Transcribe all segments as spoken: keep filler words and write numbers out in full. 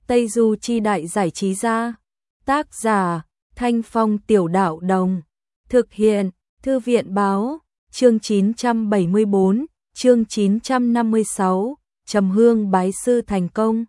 Tây Du Chi Đại Giải Trí Gia. Tác giả Thanh Phong Tiểu Đạo Đồng. Thực hiện Thư viện Báo. Chương chín trăm bảy mươi bốn, chương chín trăm năm mươi sáu, Trầm Hương bái sư thành công.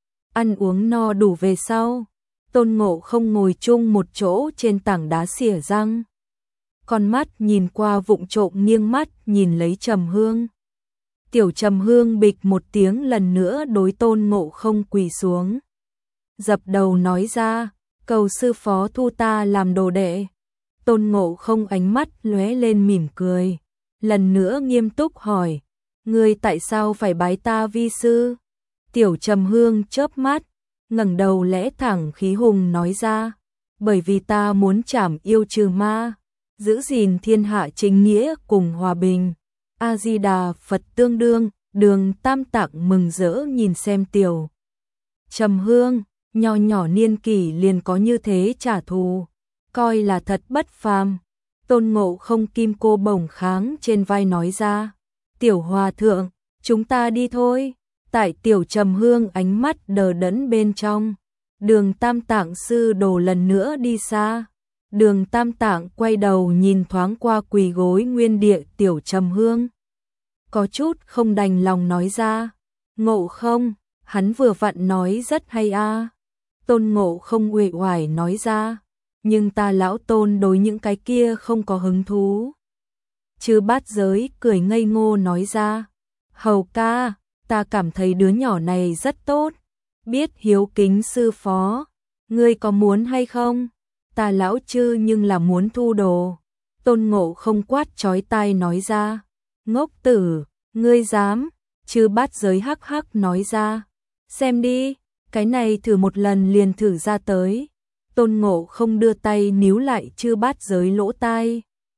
Ăn uống no đủ về sau, Tôn Ngộ Không ngồi chung một chỗ trên tảng đá xỉa răng. Con mắt nhìn qua vụng trộm nghiêng mắt nhìn lấy Trầm Hương. Tiểu Trầm Hương bịch một tiếng lần nữa đối Tôn Ngộ Không quỳ xuống. Dập đầu nói ra, cầu sư phó thu ta làm đồ đệ. Tôn Ngộ Không ánh mắt lóe lên mỉm cười. Lần nữa nghiêm túc hỏi, ngươi tại sao phải bái ta vi sư? Tiểu Trầm Hương chớp mắt, ngẩng đầu lẽ thẳng khí hùng nói ra, bởi vì ta muốn trảm yêu trừ ma, giữ gìn thiên hạ chính nghĩa cùng hòa bình. A Di Đà Phật. Tương đương, Đường Tam Tạng mừng rỡ nhìn xem Tiểu Trầm Hương, nho nhỏ niên kỷ liền có như thế trả thù, coi là thật bất phàm. Tôn Ngộ Không kim cô bổng kháng trên vai nói ra, Tiểu Hòa Thượng, chúng ta đi thôi. Tại Tiểu Trầm Hương ánh mắt đờ đẫn bên trong, Đường Tam Tạng sư đồ lần nữa đi xa. Đường Tam Tạng quay đầu nhìn thoáng qua quỳ gối nguyên địa Tiểu Trầm Hương, có chút không đành lòng nói ra, Ngộ Không, hắn vừa vặn nói rất hay a. Tôn Ngộ Không uể oải nói ra, nhưng ta lão Tôn đối những cái kia không có hứng thú. Chư Bát Giới cười ngây ngô nói ra, hầu ca, ta cảm thấy đứa nhỏ này rất tốt, biết hiếu kính sư phó, ngươi có muốn hay không? Ta lão chư nhưng là muốn thu đồ. Tôn Ngộ Không quát chói tai nói ra, ngốc tử, ngươi dám? Chư Bát Giới hắc hắc nói ra, xem đi, cái này thử một lần liền thử ra tới. Tôn Ngộ Không đưa tay níu lại Chư Bát Giới lỗ tai,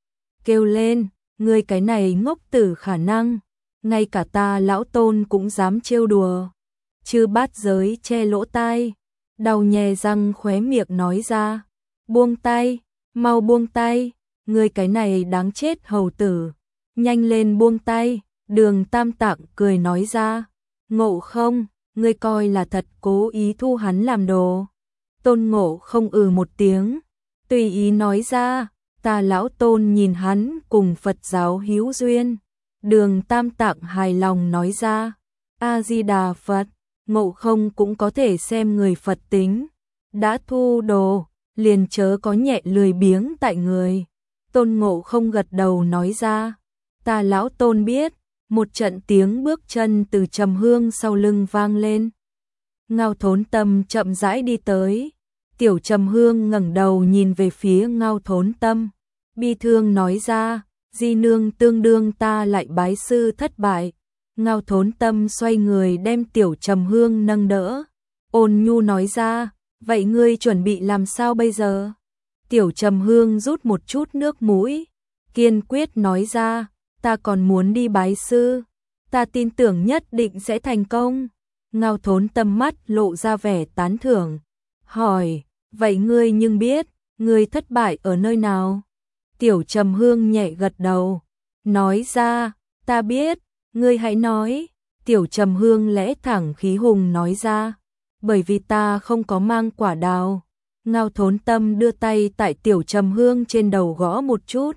kêu lên, ngươi cái này ngốc tử khả năng, ngay cả ta lão Tôn cũng dám trêu đùa. Chư Bát Giới che lỗ tai, đau nhè răng khóe miệng nói ra, buông tay, mau buông tay, ngươi cái này đáng chết hầu tử, nhanh lên buông tay. Đường Tam Tạng cười nói ra, Ngộ Không, ngươi coi là thật cố ý thu hắn làm đồ. Tôn Ngộ Không ừ một tiếng, tùy ý nói ra, ta lão Tôn nhìn hắn cùng Phật giáo hữu duyên. Đường Tam Tạng hài lòng nói ra, A Di Đà Phật. Ngộ Không cũng có thể xem người Phật tính, đã thu đồ, liền chớ có nhẹ lười biếng tại người. Tôn Ngộ Không gật đầu nói ra, ta lão Tôn biết. Một trận tiếng bước chân từ Trầm Hương sau lưng vang lên. Ngao Thốn Tâm chậm rãi đi tới. Tiểu Trầm Hương ngẩng đầu nhìn về phía Ngao Thốn Tâm, bi thương nói ra, di nương tương đương ta lại bái sư thất bại. Ngao Thốn Tâm xoay người đem Tiểu Trầm Hương nâng đỡ, ôn nhu nói ra, vậy ngươi chuẩn bị làm sao bây giờ? Tiểu Trầm Hương rút một chút nước mũi, kiên quyết nói ra, ta còn muốn đi bái sư, ta tin tưởng nhất định sẽ thành công. Ngao Thốn Tâm mắt lộ ra vẻ tán thưởng, hỏi, vậy ngươi nhưng biết, ngươi thất bại ở nơi nào? Tiểu Trầm Hương nhẹ gật đầu, nói ra, ta biết, ngươi hãy nói. Tiểu Trầm Hương lẽ thẳng khí hùng nói ra, bởi vì ta không có mang quả đào. Ngao Thốn Tâm đưa tay tại Tiểu Trầm Hương trên đầu gõ một chút,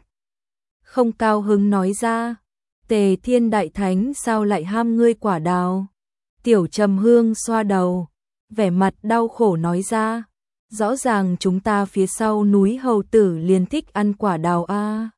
không cao hứng nói ra, Tề Thiên Đại Thánh sao lại ham ngươi quả đào? Tiểu Trầm Hương xoa đầu, vẻ mặt đau khổ nói ra, rõ ràng chúng ta phía sau núi hầu tử liền thích ăn quả đào a.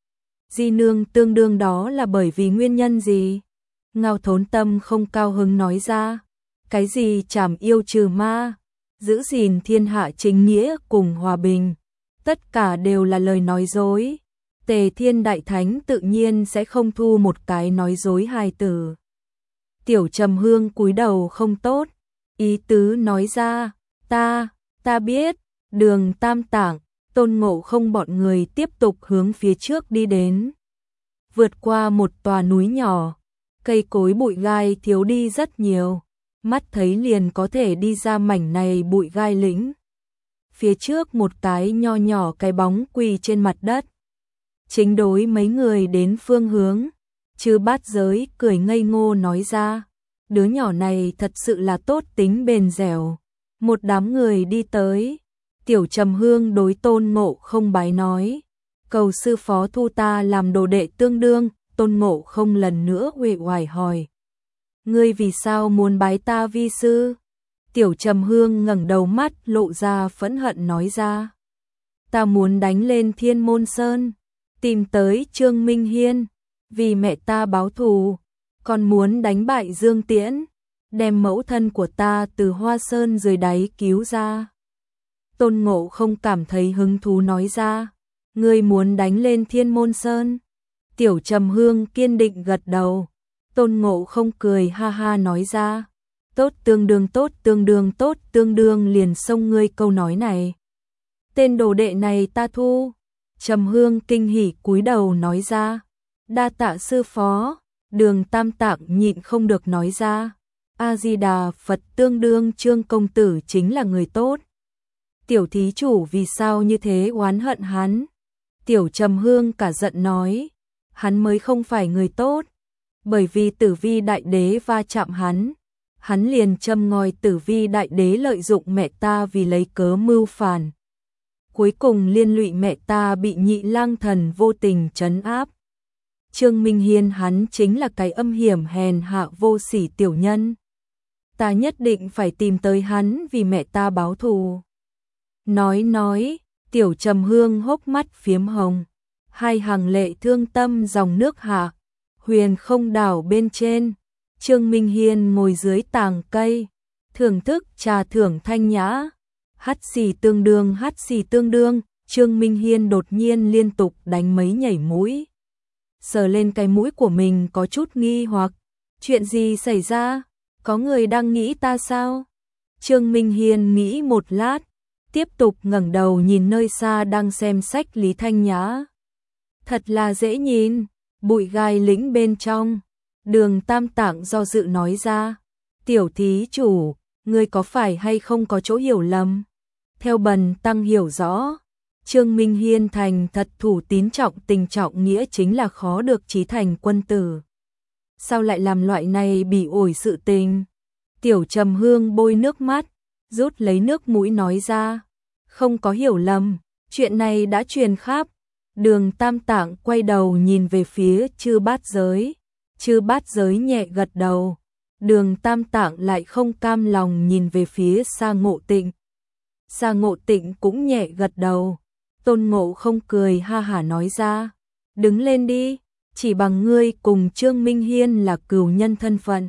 Di nương tương đương đó là bởi vì nguyên nhân gì? Ngao Thốn Tâm không cao hứng nói ra, cái gì trảm yêu trừ ma, giữ gìn thiên hạ chính nghĩa cùng hòa bình, tất cả đều là lời nói dối. Tề Thiên Đại Thánh tự nhiên sẽ không thu một cái nói dối hài tử. Tiểu Trầm Hương cúi đầu không tốt, ý tứ nói ra, ta, ta biết. Đường Tam Tạng, Tôn Ngộ Không bọn người tiếp tục hướng phía trước đi đến. Vượt qua một tòa núi nhỏ, cây cối bụi gai thiếu đi rất nhiều, mắt thấy liền có thể đi ra mảnh này bụi gai lĩnh. Phía trước một cái nho nhỏ cái bóng quỳ trên mặt đất, chính đối mấy người đến phương hướng. Chư Bát Giới cười ngây ngô nói ra, đứa nhỏ này thật sự là tốt tính bền dẻo, Một đám người đi tới, Tiểu Trầm Hương đối Tôn Ngộ Không bái nói, cầu sư phó thu ta làm đồ đệ tương đương. Tôn Ngộ Không lần nữa uể oải hỏi, ngươi vì sao muốn bái ta vi sư? Tiểu Trầm Hương ngẩng đầu mắt lộ ra phẫn hận nói ra, ta muốn đánh lên Thiên Môn Sơn, tìm tới Trương Minh Hiên, vì mẹ ta báo thù, còn muốn đánh bại Dương Tiễn, đem mẫu thân của ta từ Hoa Sơn dưới đáy cứu ra. Tôn Ngộ Không cảm thấy hứng thú nói ra, ngươi muốn đánh lên Thiên Môn Sơn? Tiểu Trầm Hương kiên định gật đầu. Tôn Ngộ Không cười ha ha nói ra, tốt tương đương tốt tương đương tốt tương đương liền xông ngươi câu nói này. Tên đồ đệ này ta thu. Trầm Hương kinh hỉ cúi đầu nói ra, đa tạ sư phó. Đường Tam Tạng nhịn không được nói ra, A-di-đà Phật, tương đương Trương công tử chính là người tốt. Tiểu thí chủ vì sao như thế oán hận hắn? Tiểu Trầm Hương cả giận nói, hắn mới không phải người tốt, bởi vì Tử Vi Đại Đế va chạm hắn, hắn liền châm ngòi Tử Vi Đại Đế lợi dụng mẹ ta vì lấy cớ mưu phản. Cuối cùng liên lụy mẹ ta bị Nhị Lang Thần vô tình trấn áp. Trương Minh Hiên hắn chính là cái âm hiểm hèn hạ vô sỉ tiểu nhân. Ta nhất định phải tìm tới hắn vì mẹ ta báo thù. Nói nói, Tiểu Trầm Hương hốc mắt phiếm hồng, hai hàng lệ thương tâm dòng nước hạ. Huyền Không đảo bên trên, Trương Minh Hiên ngồi dưới tàng cây, thưởng thức trà thưởng thanh nhã. Hắt xì tương đương hắt xì tương đương, Trương Minh Hiên đột nhiên liên tục đánh mấy nhảy mũi. Sờ lên cái mũi của mình có chút nghi hoặc, chuyện gì xảy ra? Có người đang nghĩ ta sao? Trương Minh Hiên nghĩ một lát, tiếp tục ngẩng đầu nhìn nơi xa đang xem sách Lý Thanh Nhã. Thật là dễ nhìn, bụi gai lĩnh bên trong. Đường Tam Tạng do dự nói ra, tiểu thí chủ, ngươi có phải hay không có chỗ hiểu lầm? Theo Bần tăng hiểu rõ, Trương Minh Hiên thành thật thủ tín trọng tình trọng nghĩa chính là khó được chí thành quân tử. Sao lại làm loại này bị ổi sự tình? Tiểu Trầm Hương bôi nước mắt, rút lấy nước mũi nói ra, không có hiểu lầm, chuyện này đã truyền khắp. Đường Tam Tạng quay đầu nhìn về phía Chư Bát Giới, Chư Bát Giới nhẹ gật đầu. Đường Tam Tạng lại không cam lòng nhìn về phía Sa Ngộ Tịnh. Sa Ngộ Tịnh cũng nhẹ gật đầu. Tôn Ngộ Không cười ha hả nói ra, đứng lên đi, chỉ bằng ngươi cùng Trương Minh Hiên là cừu nhân thân phận,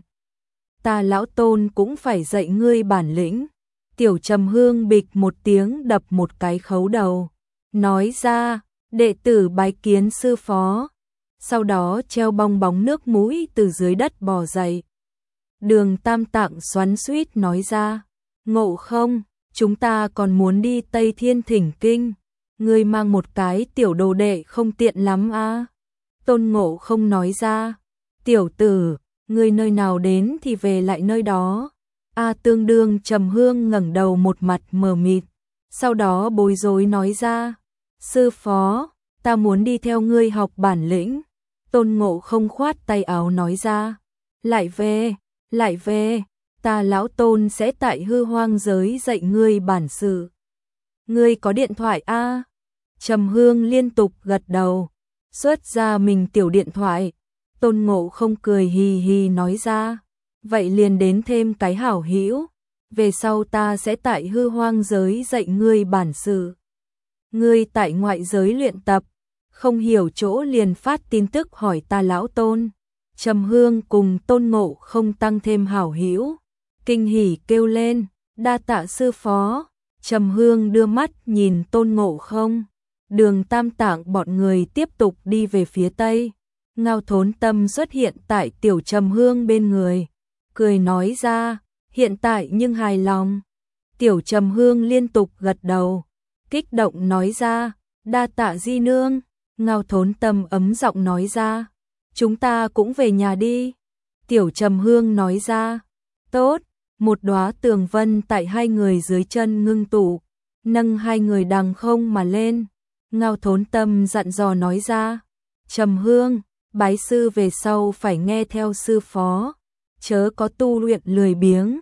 ta lão Tôn cũng phải dạy ngươi bản lĩnh. Tiểu Trầm Hương bịch một tiếng đập một cái khấu đầu, nói ra, đệ tử bái kiến sư phó. Sau đó treo bong bóng nước mũi từ dưới đất bò dậy. Đường Tam Tạng xoắn xuýt nói ra, Ngộ Không, chúng ta còn muốn đi Tây Thiên Thỉnh Kinh, ngươi mang một cái tiểu đồ đệ không tiện lắm à? Tôn Ngộ Không nói ra, tiểu tử, ngươi nơi nào đến thì về lại nơi đó. A tương đương Trầm Hương ngẩng đầu một mặt mờ mịt, sau đó bối rối nói ra, sư phó, ta muốn đi theo ngươi học bản lĩnh. Tôn Ngộ Không khoát tay áo nói ra, lại về, lại về, ta lão Tôn sẽ tại hư hoang giới dạy ngươi bản sự. Ngươi có điện thoại a? À? Trầm Hương liên tục gật đầu, xuất ra mình tiểu điện thoại. Tôn Ngộ Không cười hì hì nói ra, vậy liền đến thêm cái hảo hữu, về sau ta sẽ tại hư hoang giới dạy ngươi bản sự. Ngươi tại ngoại giới luyện tập, không hiểu chỗ liền phát tin tức hỏi ta lão Tôn. Trầm Hương cùng Tôn Ngộ Không tăng thêm hảo hữu, kinh hỉ kêu lên, đa tạ sư phó. Trầm Hương đưa mắt nhìn Tôn Ngộ Không. Đường Tam Tạng bọn người tiếp tục đi về phía tây. Ngao Thốn Tâm xuất hiện tại Tiểu Trầm Hương bên người, cười nói ra, hiện tại nhưng hài lòng. Tiểu Trầm Hương liên tục gật đầu, kích động nói ra, đa tạ di nương. Ngao Thốn Tâm ấm giọng nói ra, chúng ta cũng về nhà đi. Tiểu Trầm Hương nói ra, tốt. Một đóa tường vân tại hai người dưới chân ngưng tụ, nâng hai người đằng không mà lên. Ngao Thốn Tâm dặn dò nói ra, Trầm Hương, bái sư về sau phải nghe theo sư phó, chớ có tu luyện lười biếng.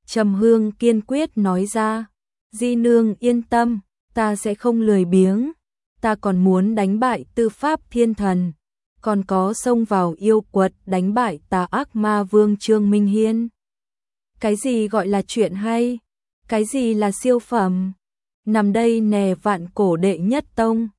Trầm Hương kiên quyết nói ra, Di nương yên tâm, ta sẽ không lười biếng, ta còn muốn đánh bại Tư Pháp Thiên Thần, còn có xông vào yêu quật đánh bại tà ác ma vương Trương Minh Hiên. Cái gì gọi là chuyện hay? Cái gì là siêu phẩm? Nằm đây nè vạn cổ đệ nhất tông,